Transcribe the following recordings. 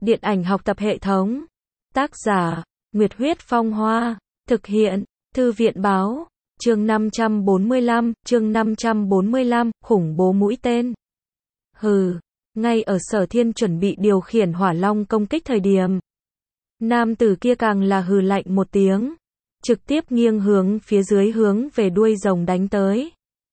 Điện ảnh học tập hệ thống. Tác giả, Nguyệt Huyết Phong Hoa. Thực hiện, Thư viện Báo. Chương 545, khủng bố mũi tên. Hừ, ngay ở Sở Thiên chuẩn bị điều khiển hỏa long công kích thời điểm. Nam tử kia càng là hừ lạnh một tiếng. Trực tiếp nghiêng hướng phía dưới hướng về đuôi rồng đánh tới.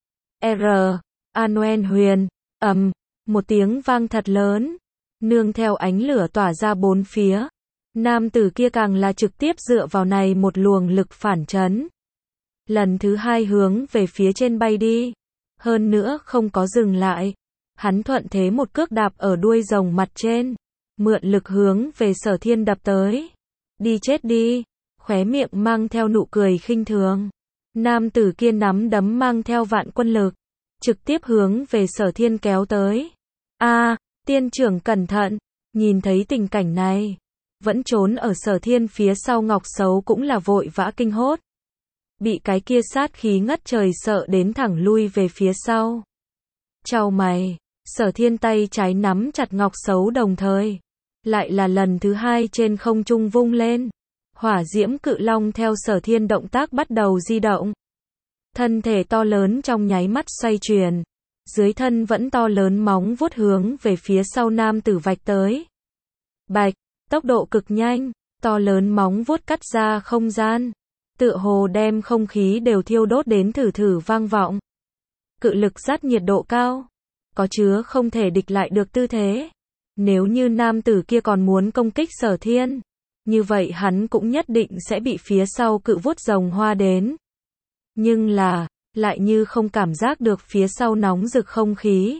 An Huyền, một tiếng vang thật lớn. Nương theo ánh lửa tỏa ra bốn phía. Nam tử kia càng là trực tiếp dựa vào này một luồng lực phản chấn. Lần thứ hai hướng về phía trên bay đi. Hơn nữa không có dừng lại. Hắn thuận thế một cước đạp ở đuôi rồng mặt trên. Mượn lực hướng về Sở Thiên đập tới. Đi chết đi. Khóe miệng mang theo nụ cười khinh thường. Nam tử kia nắm đấm mang theo vạn quân lực. Trực tiếp hướng về Sở Thiên kéo tới. Tiên trưởng cẩn thận. Nhìn thấy tình cảnh này. Vẫn trốn ở Sở Thiên phía sau Ngọc Sấu cũng là vội vã kinh hốt. Bị cái kia sát khí ngất trời sợ đến thẳng lui về phía sau. Chau mày. Sở Thiên tay trái nắm chặt Ngọc Sấu đồng thời. Lại là lần thứ hai trên không trung vung lên. Hỏa diễm cự long theo Sở Thiên động tác bắt đầu di động. Thân thể to lớn trong nháy mắt xoay chuyển. Dưới thân vẫn to lớn móng vuốt hướng về phía sau nam tử vạch tới. Bạch, tốc độ cực nhanh, to lớn móng vuốt cắt ra không gian. Tựa hồ đem không khí đều thiêu đốt đến thử vang vọng. Cự lực dắt nhiệt độ cao. Có chứa không thể địch lại được tư thế. Nếu như nam tử kia còn muốn công kích Sở Thiên. Như vậy hắn cũng nhất định sẽ bị phía sau cự vuốt rồng hoa đến. Nhưng là, lại như không cảm giác được phía sau nóng rực không khí.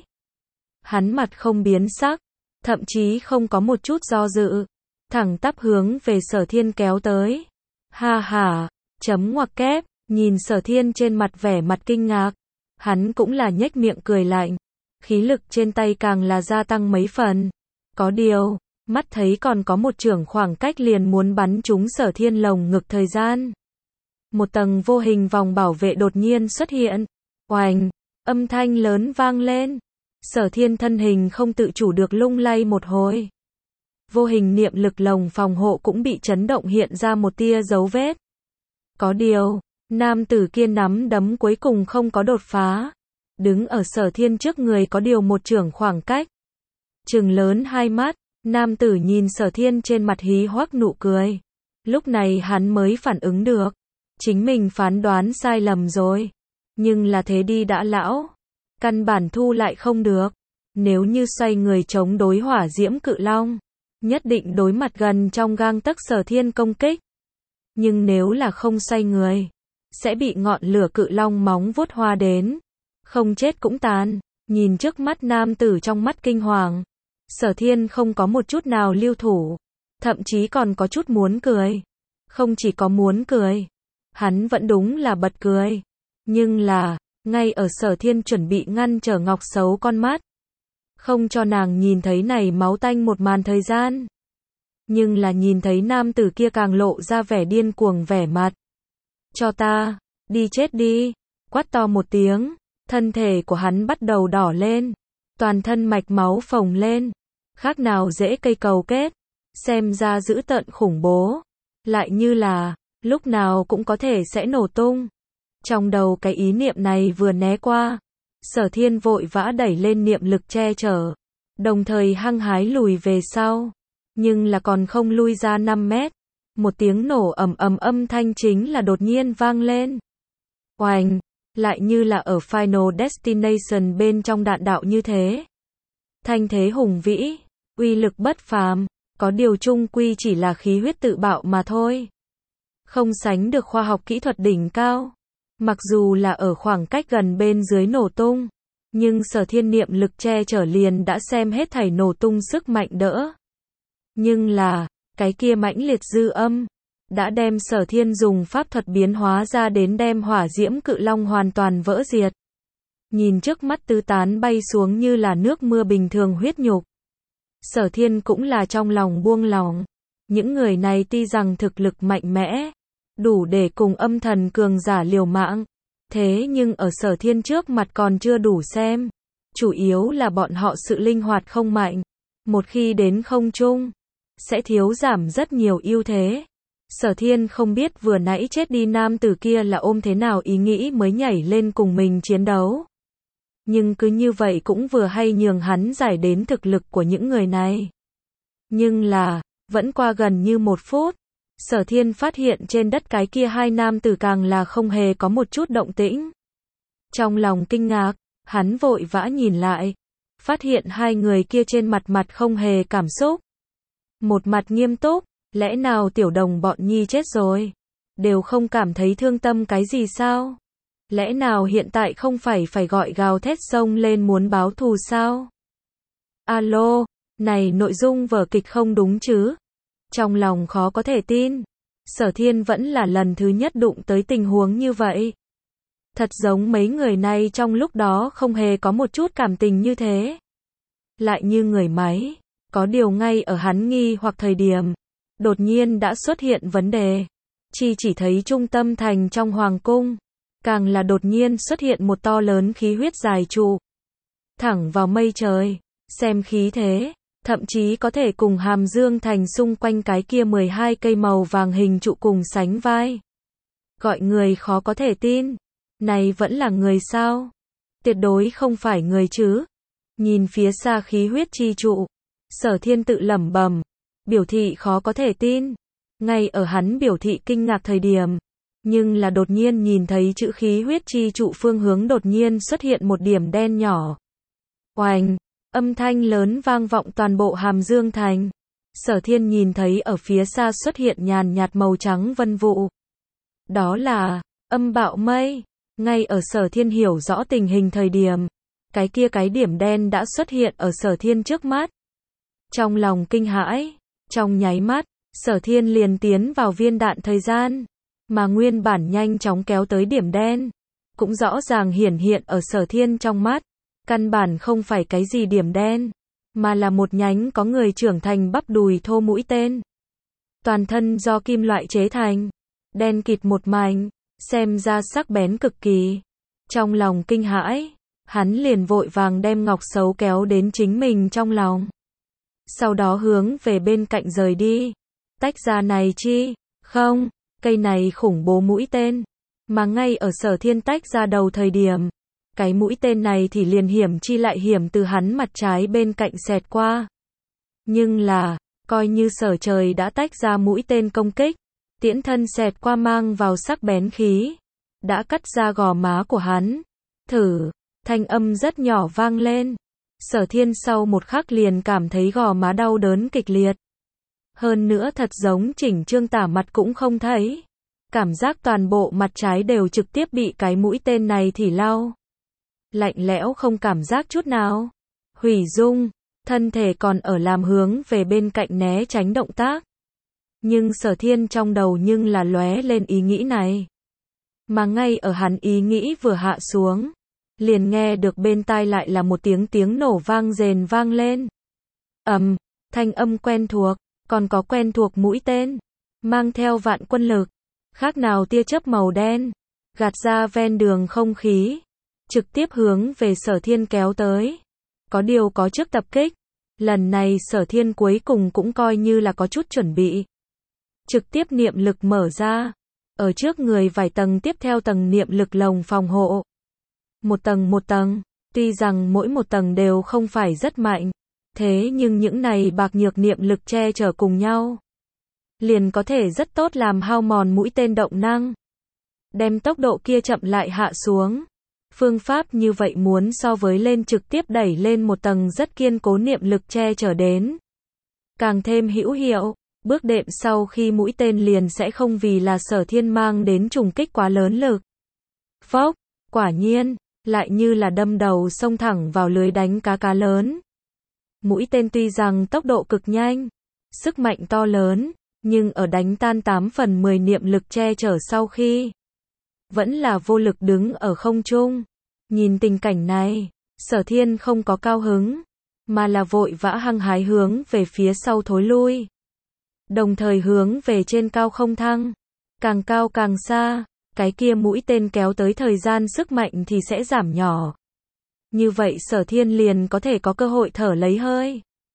Hắn mặt không biến sắc, thậm chí không có một chút do dự. Thẳng tắp hướng về Sở Thiên kéo tới. Ha ha, chấm ngoặc kép, nhìn Sở Thiên trên mặt vẻ mặt kinh ngạc. Hắn cũng là nhếch miệng cười lạnh. Khí lực trên tay càng là gia tăng mấy phần. Có điều, mắt thấy còn có một chưởng khoảng cách liền muốn bắn trúng Sở Thiên lồng ngực thời gian. Một tầng vô hình vòng bảo vệ đột nhiên xuất hiện. Oành, âm thanh lớn vang lên. Sở Thiên thân hình không tự chủ được lung lay một hồi. Vô hình niệm lực lồng phòng hộ cũng bị chấn động hiện ra một tia dấu vết. Có điều, nam tử kia nắm đấm cuối cùng không có đột phá. Đứng ở Sở Thiên trước người có điều một chưởng khoảng cách. Trừng lớn hai mắt, nam tử nhìn Sở Thiên trên mặt hí hoắc nụ cười. Lúc này hắn mới phản ứng được. Chính mình phán đoán sai lầm rồi. Nhưng là thế đi đã lão. Căn bản thu lại không được. Nếu như xoay người chống đối hỏa diễm cự long. Nhất định đối mặt gần trong gang tấc Sở Thiên công kích. Nhưng nếu là không xoay người. Sẽ bị ngọn lửa cự long móng vuốt hoa đến. Không chết cũng tàn. Nhìn trước mắt nam tử trong mắt kinh hoàng. Sở Thiên không có một chút nào lưu thủ. Thậm chí còn có chút muốn cười. Không chỉ có muốn cười. Hắn vẫn đúng là bật cười. Nhưng là, ngay ở Sở Thiên chuẩn bị ngăn trở Ngọc Sấu con mắt. Không cho nàng nhìn thấy này máu tanh một màn thời gian. Nhưng là nhìn thấy nam tử kia càng lộ ra vẻ điên cuồng vẻ mặt. Cho ta, đi chết đi. Quát to một tiếng. Thân thể của hắn bắt đầu đỏ lên. Toàn thân mạch máu phồng lên. Khác nào dễ cây cầu kết. Xem ra dữ tợn khủng bố. Lại như là, lúc nào cũng có thể sẽ nổ tung. Trong đầu cái ý niệm này vừa né qua. Sở Thiên vội vã đẩy lên niệm lực che chở. Đồng thời hăng hái lùi về sau. Nhưng là còn không lui ra 5 mét. Một tiếng nổ ầm ầm âm thanh chính là đột nhiên vang lên. Oành, lại như là ở Final Destination bên trong đạn đạo như thế. Thanh thế hùng vĩ, uy lực bất phàm, có điều chung quy chỉ là khí huyết tự bạo mà thôi. Không sánh được khoa học kỹ thuật đỉnh cao. Mặc dù là ở khoảng cách gần bên dưới nổ tung, nhưng Sở Thiên niệm lực che chở liền đã xem hết thảy nổ tung sức mạnh đỡ. Nhưng là, cái kia mãnh liệt dư âm, đã đem Sở Thiên dùng pháp thuật biến hóa ra đến đem hỏa diễm cự long hoàn toàn vỡ diệt. Nhìn trước mắt tứ tán bay xuống như là nước mưa bình thường huyết nhục. Sở Thiên cũng là trong lòng buông lòng. Những người này tuy rằng thực lực mạnh mẽ, đủ để cùng âm thần cường giả liều mạng. Thế nhưng ở Sở Thiên trước mặt còn chưa đủ xem. Chủ yếu là bọn họ sự linh hoạt không mạnh. Một khi đến không trung, sẽ thiếu giảm rất nhiều ưu thế. Sở Thiên không biết vừa nãy chết đi nam tử kia là ôm thế nào ý nghĩ mới nhảy lên cùng mình chiến đấu. Nhưng cứ như vậy cũng vừa hay nhường hắn giải đến thực lực của những người này. Nhưng là, vẫn qua gần như 1 phút, Sở Thiên phát hiện trên đất cái kia hai nam tử càng là không hề có một chút động tĩnh. Trong lòng kinh ngạc, hắn vội vã nhìn lại, phát hiện hai người kia trên mặt không hề cảm xúc. Một mặt nghiêm túc, lẽ nào tiểu đồng bọn Nhi chết rồi? Đều không cảm thấy thương tâm cái gì sao? Lẽ nào hiện tại không phải gọi gào thét xông lên muốn báo thù sao? Alo, này nội dung vở kịch không đúng chứ? Trong lòng khó có thể tin. Sở Thiên vẫn là lần thứ nhất đụng tới tình huống như vậy. Thật giống mấy người này trong lúc đó không hề có một chút cảm tình như thế. Lại như người máy. Có điều ngay ở hắn nghi hoặc thời điểm, đột nhiên đã xuất hiện vấn đề. Chỉ thấy trung tâm thành trong hoàng cung, càng là đột nhiên xuất hiện một to lớn khí huyết dài trụ. Thẳng vào mây trời, xem khí thế, thậm chí có thể cùng Hàm Dương thành xung quanh cái kia 12 cây màu vàng hình trụ cùng sánh vai. Gọi người khó có thể tin, này vẫn là người sao? Tuyệt đối không phải người chứ. Nhìn phía xa khí huyết chi trụ, Sở Thiên tự lẩm bẩm, biểu thị khó có thể tin. Ngay ở hắn biểu thị kinh ngạc thời điểm, nhưng là đột nhiên nhìn thấy chữ khí huyết chi trụ phương hướng đột nhiên xuất hiện một điểm đen nhỏ. Oành, âm thanh lớn vang vọng toàn bộ Hàm Dương thành. Sở Thiên nhìn thấy ở phía xa xuất hiện nhàn nhạt màu trắng vân vụ. Đó là âm bạo mây. Ngay ở Sở Thiên hiểu rõ tình hình thời điểm, cái điểm đen đã xuất hiện ở Sở Thiên trước mắt. Trong lòng kinh hãi, trong nháy mắt, Sở Thiên liền tiến vào viên đạn thời gian, mà nguyên bản nhanh chóng kéo tới điểm đen, cũng rõ ràng hiển hiện ở Sở Thiên trong mắt, căn bản không phải cái gì điểm đen, mà là một nhánh có người trưởng thành bắp đùi thô mũi tên. Toàn thân do kim loại chế thành, đen kịt một mảnh, xem ra sắc bén cực kỳ. Trong lòng kinh hãi, hắn liền vội vàng đem ngọc xấu kéo đến chính mình trong lòng. Sau đó hướng về bên cạnh rời đi. Tách ra này chi? Không, cây này khủng bố mũi tên. Mà ngay ở Sở Thiên tách ra đầu thời điểm, cái mũi tên này thì liền hiểm chi lại hiểm từ hắn mặt trái bên cạnh xẹt qua. Nhưng là, coi như Sở Trời đã tách ra mũi tên công kích, tiễn thân xẹt qua mang vào sắc bén khí, đã cắt ra gò má của hắn. Thử, thanh âm rất nhỏ vang lên. Sở Thiên sau một khắc liền cảm thấy gò má đau đớn kịch liệt. Hơn nữa thật giống chỉnh trương tả mặt cũng không thấy. Cảm giác toàn bộ mặt trái đều trực tiếp bị cái mũi tên này thì lau. Lạnh lẽo không cảm giác chút nào. Hủy dung, thân thể còn ở làm hướng về bên cạnh né tránh động tác. Nhưng Sở Thiên trong đầu nhưng là lóe lên ý nghĩ này. Mà ngay ở hắn ý nghĩ vừa hạ xuống, liền nghe được bên tai lại là một tiếng nổ vang rền vang lên. Thanh âm quen thuộc, còn có quen thuộc mũi tên, mang theo vạn quân lực, khác nào tia chớp màu đen, gạt ra ven đường không khí, trực tiếp hướng về Sở Thiên kéo tới. Có điều có trước tập kích, lần này Sở Thiên cuối cùng cũng coi như là có chút chuẩn bị. Trực tiếp niệm lực mở ra, ở trước người vài tầng tiếp theo tầng niệm lực lồng phòng hộ. Một tầng, tuy rằng mỗi một tầng đều không phải rất mạnh, thế nhưng những này bạc nhược niệm lực che chở cùng nhau, liền có thể rất tốt làm hao mòn mũi tên động năng, đem tốc độ kia chậm lại hạ xuống. Phương pháp như vậy muốn so với lên trực tiếp đẩy lên một tầng rất kiên cố niệm lực che chở đến, càng thêm hữu hiệu. Bước đệm sau khi mũi tên liền sẽ không vì là Sở Thiên mang đến trùng kích quá lớn lực. Phốc, quả nhiên, lại như là đâm đầu xông thẳng vào lưới đánh cá lớn. Mũi tên tuy rằng tốc độ cực nhanh, sức mạnh to lớn, nhưng ở đánh tan 8/10 niệm lực che chở sau khi, vẫn là vô lực đứng ở không trung. Nhìn tình cảnh này, Sở Thiên không có cao hứng, mà là vội vã hăng hái hướng về phía sau thối lui. Đồng thời hướng về trên cao không thăng, càng cao càng xa, cái kia mũi tên kéo tới thời gian sức mạnh thì sẽ giảm nhỏ. Như vậy Sở Thiên liền có thể có cơ hội thở lấy hơi.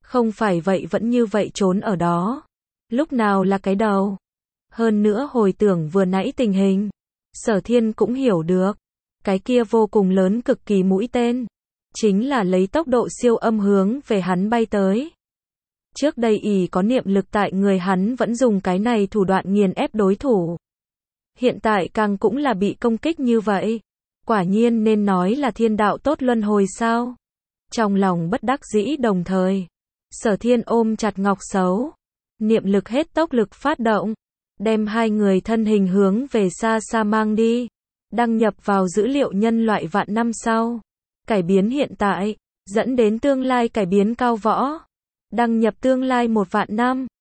Không phải vậy vẫn như vậy trốn ở đó. Lúc nào là cái đầu. Hơn nữa hồi tưởng vừa nãy tình hình, Sở Thiên cũng hiểu được. Cái kia vô cùng lớn cực kỳ mũi tên. Chính là lấy tốc độ siêu âm hướng về hắn bay tới. Trước đây ỷ có niệm lực tại người hắn vẫn dùng cái này thủ đoạn nghiền ép đối thủ. Hiện tại càng cũng là bị công kích như vậy. Quả nhiên nên nói là thiên đạo tốt luân hồi sao. Trong lòng bất đắc dĩ đồng thời, Sở Thiên ôm chặt Ngọc Sấu. Niệm lực hết tốc lực phát động. Đem hai người thân hình hướng về xa xa mang đi. Đăng nhập vào dữ liệu nhân loại vạn năm sau. Cải biến hiện tại, dẫn đến tương lai cải biến cao võ. Đăng nhập tương lai 1 vạn năm.